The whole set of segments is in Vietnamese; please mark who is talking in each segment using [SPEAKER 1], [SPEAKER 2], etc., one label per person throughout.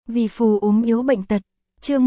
[SPEAKER 1] Vì phù ốm yếu bệnh tật, chương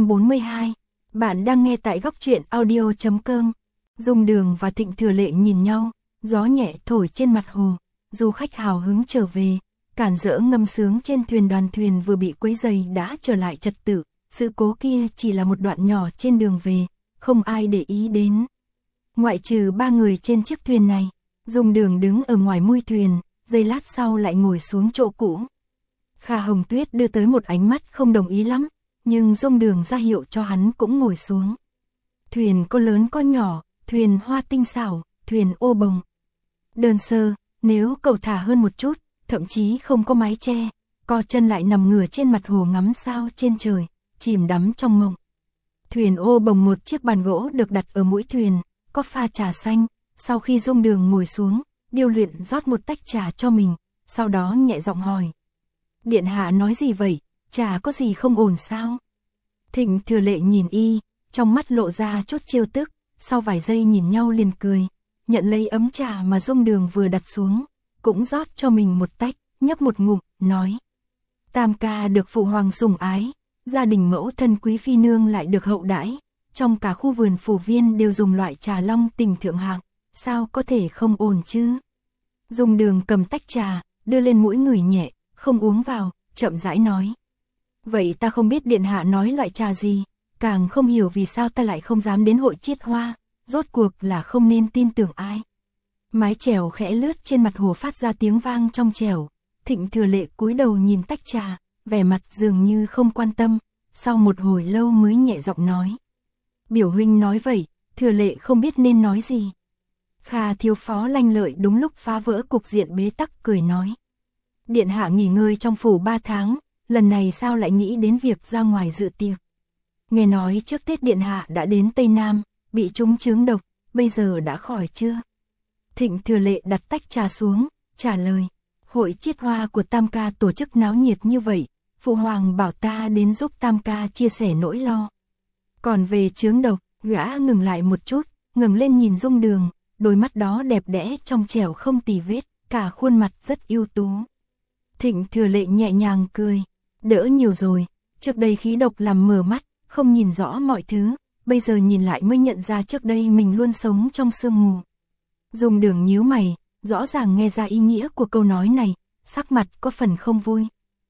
[SPEAKER 1] 142. Bạn đang nghe tại góc truyện audio.com. Dung Đường và Thịnh Thừa Lệ nhìn nhau, gió nhẹ thổi trên mặt hồ, du khách hào hứng trở về, cản rỡ ngâm sướng trên thuyền. Đoàn thuyền vừa bị quấy rầy đã trở lại trật tự, sự cố kia chỉ là một đoạn nhỏ trên đường về, không ai để ý đến. Ngoại trừ ba người trên chiếc thuyền này, Dung Đường đứng ở ngoài mui thuyền, giây lát sau lại ngồi xuống chỗ cũ. Kha Hồng Tuyết đưa tới một ánh mắt không đồng ý lắm, nhưng Dung Đường ra hiệu cho hắn cũng ngồi xuống. Thuyền có lớn có nhỏ, thuyền hoa tinh xảo, thuyền ô bồng. Đơn sơ, nếu cầu thả hơn một chút, thậm chí không có mái che, co chân lại nằm ngửa trên mặt hồ ngắm sao trên trời, chìm đắm trong mộng. Thuyền ô bồng một chiếc bàn gỗ được đặt ở mũi thuyền, có pha trà xanh. Sau khi Dung Đường ngồi xuống, Điêu Luyện rót một tách trà cho mình, sau đó nhẹ giọng hỏi. Điện hạ nói gì vậy, trà có gì không ổn sao? Thịnh Thừa Lệ nhìn y, trong mắt lộ ra chút trêu tức, sau vài giây nhìn nhau liền cười, nhận lấy ấm trà mà Dung Đường vừa đặt xuống, cũng rót cho mình một tách, nhấp một ngụm, nói. Tam ca được phụ hoàng sủng ái, gia đình mẫu thân quý phi nương lại được hậu đãi, trong cả khu vườn phủ viên đều dùng loại trà long tình thượng hạng, sao có thể không ổn chứ? Dung Đường cầm tách trà, đưa lên mũi ngửi nhẹ, không uống vào, chậm rãi nói. Vậy ta không biết điện hạ nói loại trà gì, càng không hiểu vì sao ta lại không dám đến hội chiết hoa, rốt cuộc là không nên tin tưởng ai. Mái chèo khẽ lướt trên mặt hồ phát ra tiếng vang trong chèo, Thịnh Thừa Lệ cúi đầu nhìn tách trà, vẻ mặt dường như không quan tâm, sau một hồi lâu mới nhẹ giọng nói. Biểu huynh nói vậy, Thừa Lệ không biết nên nói gì. Kha thiếu phó Lanh Lợi đúng lúc phá vỡ cục diện bế tắc cười nói. Điện hạ nghỉ ngơi trong phủ 3 tháng, lần này sao lại nghĩ đến việc ra ngoài dự tiệc. Nghe nói trước Tết điện hạ đã đến Tây Nam, bị trúng chướng độc, bây giờ đã khỏi chưa? Thịnh Thừa Lệ đặt tách trà xuống, trả lời. Hội chiết hoa của Tam ca tổ chức náo nhiệt như vậy, phụ hoàng bảo ta đến giúp Tam ca chia sẻ nỗi lo. Còn về chướng độc, gã ngừng lại một chút, ngẩng lên nhìn Dung Đường, đôi mắt đó đẹp đẽ trong trẻo không tì vết, cả khuôn mặt rất ưu tú. Thịnh Thừa Lệ nhẹ nhàng cười, đỡ nhiều rồi, trước đây khí độc làm mờ mắt, không nhìn rõ mọi thứ, bây giờ nhìn lại mới nhận ra trước đây mình luôn sống trong sương mù. Dung Đường nhíu mày, rõ ràng nghe ra ý nghĩa của câu nói này, sắc mặt có phần không vui.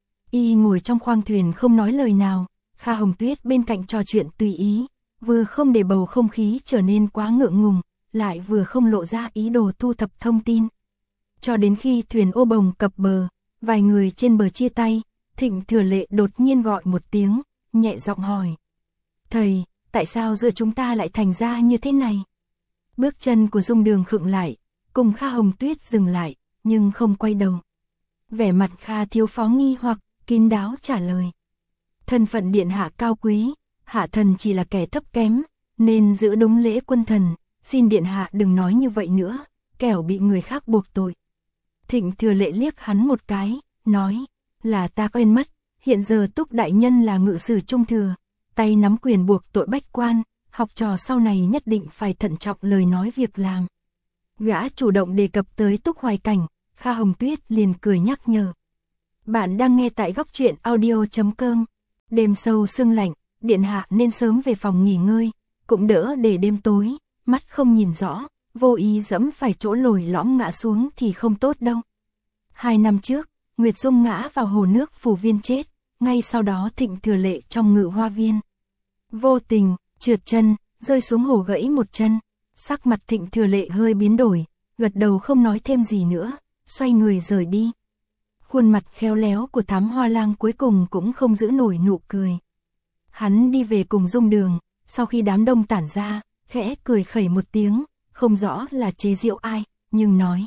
[SPEAKER 1] Y ngồi trong khoang thuyền không nói lời nào, Kha Hồng Tuyết bên cạnh trò chuyện tùy ý, vừa không để bầu không khí trở nên quá ngượng ngùng, lại vừa không lộ ra ý đồ thu thập thông tin. Cho đến khi thuyền ô bồng cập bờ, vài người trên bờ chia tay, Thịnh Thừa Lệ đột nhiên gọi một tiếng, nhẹ giọng hỏi. Thầy, tại sao giữa chúng ta lại thành ra như thế này? Bước chân của Dung Đường khựng lại, cùng Kha Hồng Tuyết dừng lại, nhưng không quay đầu. Vẻ mặt Kha thiếu phó nghi hoặc, kín đáo trả lời. Thân phận điện hạ cao quý, hạ thần chỉ là kẻ thấp kém, nên giữ đúng lễ quân thần, xin điện hạ đừng nói như vậy nữa, kẻo bị người khác buộc tội. Thịnh Thừa Lệ liếc hắn một cái, nói, là ta quên mất, hiện giờ Túc đại nhân là ngự sử trung thừa, tay nắm quyền buộc tội bách quan, học trò sau này nhất định phải thận trọng lời nói việc làm. Gã chủ động đề cập tới Túc Hoài Cảnh, Kha Hồng Tuyết liền cười nhắc nhở. Bạn đang nghe tại góc truyện audio.com. Đêm sâu sương lạnh, điện hạ nên sớm về phòng nghỉ ngơi, cũng đỡ để đêm tối, mắt không nhìn rõ, vô ý dẫm phải chỗ lồi lõm ngã xuống thì không tốt đâu. 2 năm trước, Nguyệt Dung ngã vào hồ nước phủ viên chết, ngay sau đó Thịnh Thừa Lệ trong Ngự Hoa Viên. Vô tình, trượt chân, rơi xuống hồ gãy một chân, sắc mặt Thịnh Thừa Lệ hơi biến đổi, gật đầu không nói thêm gì nữa, xoay người rời đi. Khuôn mặt khéo léo của Thám Hoa Lang cuối cùng cũng không giữ nổi nụ cười. Hắn đi về cùng Dung Đường, sau khi đám đông tản ra, khẽ cười khẩy một tiếng, không rõ là chế giễu ai, nhưng nói.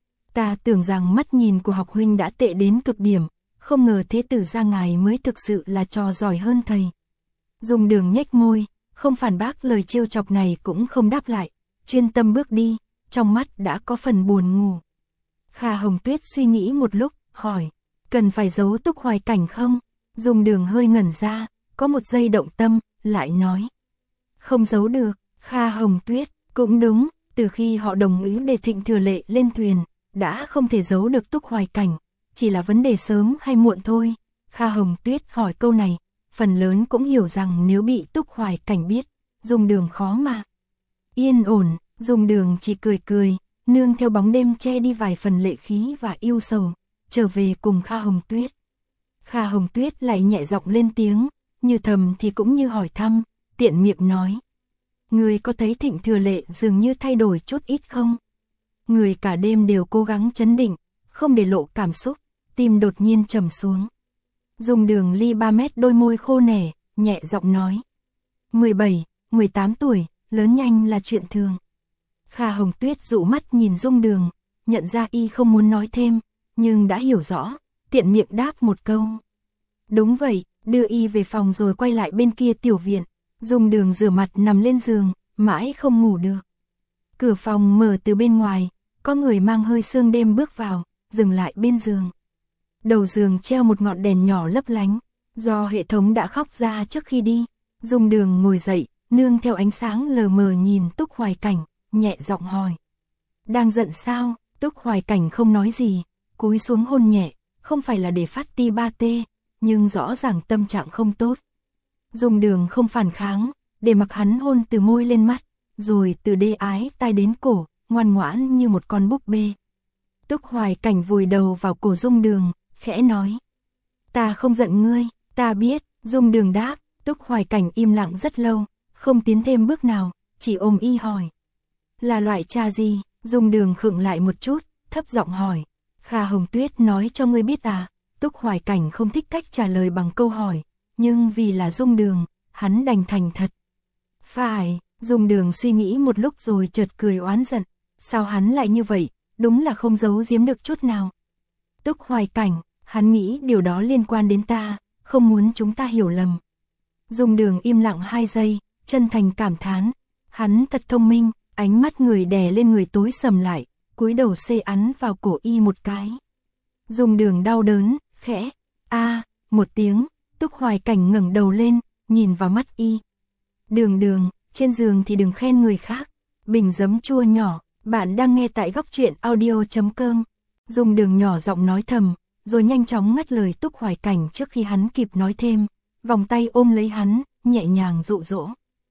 [SPEAKER 1] Ta tưởng rằng mắt nhìn của học huynh đã tệ đến cực điểm, không ngờ thế tử gia ngài mới thực sự là trò giỏi hơn thầy. Dung Đường nhếch môi, không phản bác lời trêu chọc này cũng không đáp lại, chuyên tâm bước đi, trong mắt đã có phần buồn ngủ. Kha Hồng Tuyết suy nghĩ một lúc, hỏi, cần phải giấu Túc Hoài Cảnh không? Dung Đường hơi ngẩn ra, có một giây động tâm, lại nói. Không giấu được. Kha Hồng Tuyết, cũng đúng, từ khi họ đồng ý để Thịnh Thừa Lệ lên thuyền, đã không thể giấu được Túc Hoài Cảnh, chỉ là vấn đề sớm hay muộn thôi. Kha Hồng Tuyết hỏi câu này, phần lớn cũng hiểu rằng nếu bị Túc Hoài Cảnh biết, Dung Đường khó mà yên ổn. Dung Đường chỉ cười cười, nương theo bóng đêm che đi vài phần lệ khí và yêu sầu, trở về cùng Kha Hồng Tuyết. Kha Hồng Tuyết lại nhẹ giọng lên tiếng, như thầm thì cũng như hỏi thăm, tiện miệng nói. Người có thấy Thịnh Thừa Lệ dường như thay đổi chút ít không? Người cả đêm đều cố gắng trấn định, không để lộ cảm xúc, tim đột nhiên trầm xuống. Dung Đường ly 3 mét đôi môi khô nẻ, nhẹ giọng nói. 17, 18 tuổi, lớn nhanh là chuyện thường. Kha Hồng Tuyết dụ mắt nhìn Dung Đường, nhận ra y không muốn nói thêm, nhưng đã hiểu rõ, tiện miệng đáp một câu. Đúng vậy, đưa y về phòng rồi quay lại bên kia tiểu viện. Dung Đường rửa mặt nằm lên giường, mãi không ngủ được. Cửa phòng mở từ bên ngoài, có người mang hơi sương đêm bước vào, dừng lại bên giường. Đầu giường treo một ngọn đèn nhỏ lấp lánh, do hệ thống đã khóc ra trước khi đi. Dung Đường ngồi dậy, nương theo ánh sáng lờ mờ nhìn Túc Hoài Cảnh, nhẹ giọng hỏi. Đang giận sao? Túc Hoài Cảnh không nói gì, cúi xuống hôn nhẹ, không phải là để phát ti ba tê, nhưng rõ ràng tâm trạng không tốt. Dung Đường không phản kháng, để mặc hắn hôn từ môi lên mắt, rồi từ đê ái tai đến cổ, ngoan ngoãn như một con búp bê. Túc Hoài Cảnh vùi đầu vào cổ Dung Đường, khẽ nói. Ta không giận ngươi, ta biết. Dung Đường đáp. Túc Hoài Cảnh im lặng rất lâu, không tiến thêm bước nào, chỉ ôm y hỏi. Là loại trà gì? Dung Đường khựng lại một chút, thấp giọng hỏi. Kha Hồng Tuyết nói cho ngươi biết à? Túc Hoài Cảnh không thích cách trả lời bằng câu hỏi, nhưng vì là Dung Đường, hắn đành thành thật. Phải. Dung Đường suy nghĩ một lúc rồi chợt cười oán giận. Sao hắn lại như vậy? Đúng là không giấu giếm được chút nào. Túc Hoài Cảnh, hắn nghĩ điều đó liên quan đến ta, không muốn chúng ta hiểu lầm. Dung Đường im lặng 2 giây, chân thành cảm thán. Hắn thật thông minh. Ánh mắt người đè lên người tối sầm lại, cúi đầu xê ắn vào cổ y một cái. Dung Đường đau đớn, khẽ, một tiếng. Túc Hoài Cảnh ngẩng đầu lên, nhìn vào mắt y. Đường, trên giường thì đừng khen người khác. Bình giấm chua nhỏ, bạn đang nghe tại góc truyện audio.com. Dung Đường nhỏ giọng nói thầm, rồi nhanh chóng ngắt lời Túc Hoài Cảnh trước khi hắn kịp nói thêm, vòng tay ôm lấy hắn, nhẹ nhàng dụ dỗ.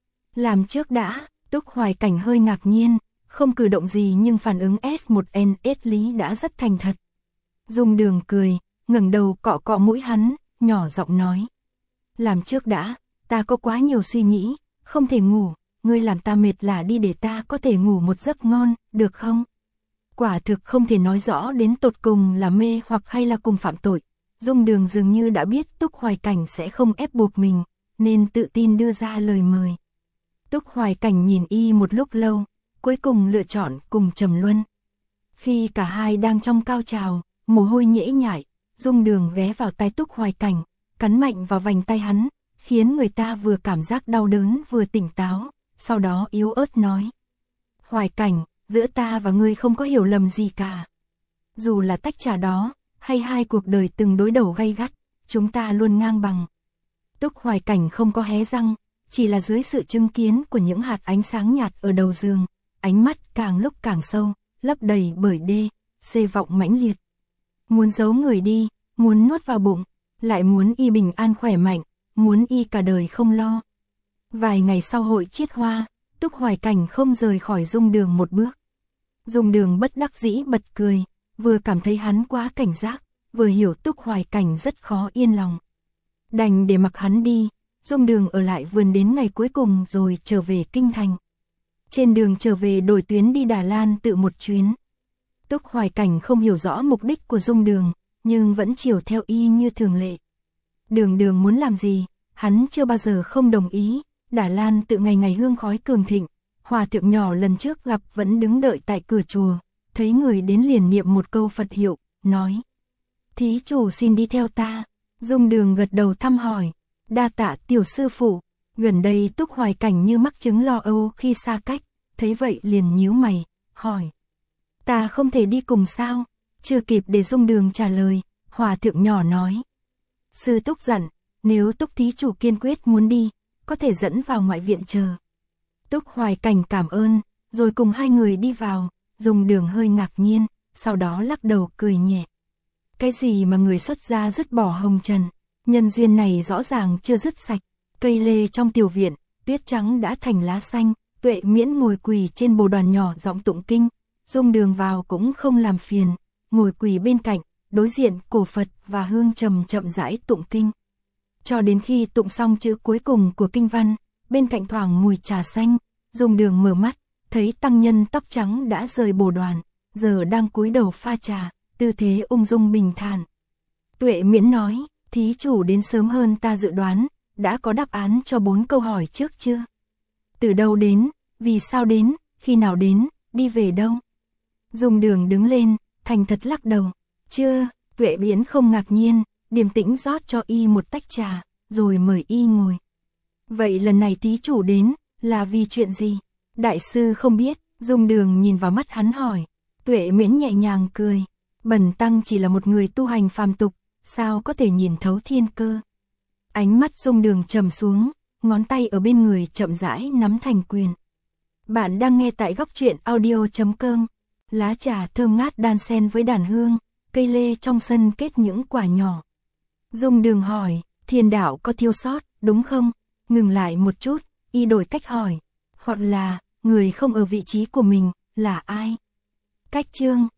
[SPEAKER 1] Làm trước đã. Túc Hoài Cảnh hơi ngạc nhiên, không cử động gì nhưng phản ứng S1NS lý đã rất thành thật. Dung Đường cười, ngẩng đầu cọ cọ mũi hắn, nhỏ giọng nói. Làm trước đã, ta có quá nhiều suy nghĩ, không thể ngủ, ngươi làm ta mệt lả đi để ta có thể ngủ một giấc ngon, được không? Quả thực không thể nói rõ đến tột cùng là mê hoặc hay là cùng phạm tội. Dung Đường dường như đã biết Túc Hoài Cảnh sẽ không ép buộc mình, nên tự tin đưa ra lời mời. Túc Hoài Cảnh nhìn y một lúc lâu, cuối cùng lựa chọn cùng trầm luân. Khi cả hai đang trong cao trào, mồ hôi nhễ nhại, Dung Đường ghé vào tai Túc Hoài Cảnh, cắn mạnh vào vành tay hắn, khiến người ta vừa cảm giác đau đớn vừa tỉnh táo, sau đó yếu ớt nói. Hoài Cảnh, giữa ta và ngươi không có hiểu lầm gì cả. Dù là tách trà đó, hay hai cuộc đời từng đối đầu gay gắt, chúng ta luôn ngang bằng. Túc Hoài Cảnh không có hé răng, chỉ là dưới sự chứng kiến của những hạt ánh sáng nhạt ở đầu giường, ánh mắt càng lúc càng sâu, lấp đầy bởi xê vọng mãnh liệt. Muốn giấu người đi, muốn nuốt vào bụng, lại muốn y bình an khỏe mạnh, muốn y cả đời không lo. Vài ngày sau hội chiết hoa, Túc Hoài Cảnh không rời khỏi Dung Đường một bước. Dung Đường bất đắc dĩ bật cười, vừa cảm thấy hắn quá cảnh giác, vừa hiểu Túc Hoài Cảnh rất khó yên lòng. Đành để mặc hắn đi. Dung Đường ở lại vườn đến ngày cuối cùng rồi trở về Kinh Thành. Trên đường trở về đổi tuyến đi Đà Lan tự một chuyến. Túc Hoài Cảnh không hiểu rõ mục đích của Dung Đường, nhưng vẫn chiều theo y như thường lệ. Đường muốn làm gì, hắn chưa bao giờ không đồng ý. Đà Lan tự ngày ngày hương khói cường thịnh, hòa thượng nhỏ lần trước gặp vẫn đứng đợi tại cửa chùa, thấy người đến liền niệm một câu Phật hiệu, nói. Thí chủ xin đi theo ta. Dung Đường gật đầu thăm hỏi. Đa tạ tiểu sư phụ. Gần đây Túc Hoài Cảnh như mắc chứng lo âu khi xa cách, thấy vậy liền nhíu mày, hỏi. Ta không thể đi cùng sao? Chưa kịp để Dung Đường trả lời, hòa thượng nhỏ nói. Sư Túc dặn, nếu Túc thí chủ kiên quyết muốn đi, có thể dẫn vào ngoại viện chờ. Túc Hoài Cảnh cảm ơn, rồi cùng hai người đi vào. Dung Đường hơi ngạc nhiên, sau đó lắc đầu cười nhẹ. Cái gì mà người xuất gia dứt bỏ hồng trần, Nhân duyên này rõ ràng chưa dứt sạch, cây lê trong tiểu viện, tuyết trắng đã thành lá xanh, Tuệ Miễn ngồi quỳ trên bồ đoàn nhỏ giọng tụng kinh, Dung Đường vào cũng không làm phiền, ngồi quỳ bên cạnh, đối diện cổ Phật và hương trầm chậm rãi tụng kinh. Cho đến khi tụng xong chữ cuối cùng của kinh văn, bên cạnh thoảng mùi trà xanh, Dung Đường mở mắt, thấy tăng nhân tóc trắng đã rời bồ đoàn, giờ đang cúi đầu pha trà, tư thế ung dung bình thản. Tuệ Miễn nói, thí chủ đến sớm hơn ta dự đoán, đã có đáp án cho 4 câu hỏi trước chưa? Từ đâu đến, vì sao đến, khi nào đến, đi về đâu? Dung Đường đứng lên, thành thật lắc đầu, chưa. Tuệ Miễn không ngạc nhiên, điềm tĩnh rót cho y một tách trà, rồi mời y ngồi. Vậy lần này thí chủ đến, là vì chuyện gì? Đại sư không biết. Dung Đường nhìn vào mắt hắn hỏi. Tuệ Miễn nhẹ nhàng cười, bần tăng chỉ là một người tu hành phàm tục, sao có thể nhìn thấu thiên cơ? Ánh mắt Dung Đường trầm xuống, ngón tay ở bên người chậm rãi nắm thành quyền. Bạn đang nghe tại góc truyện audio.com. Lá trà thơm ngát đan xen với đàn hương, cây lê trong sân kết những quả nhỏ. Dung Đường hỏi, thiên đạo có thiếu sót, đúng không? Ngừng lại một chút, y đổi cách hỏi, hoặc là, người không ở vị trí của mình, là ai? Cách chương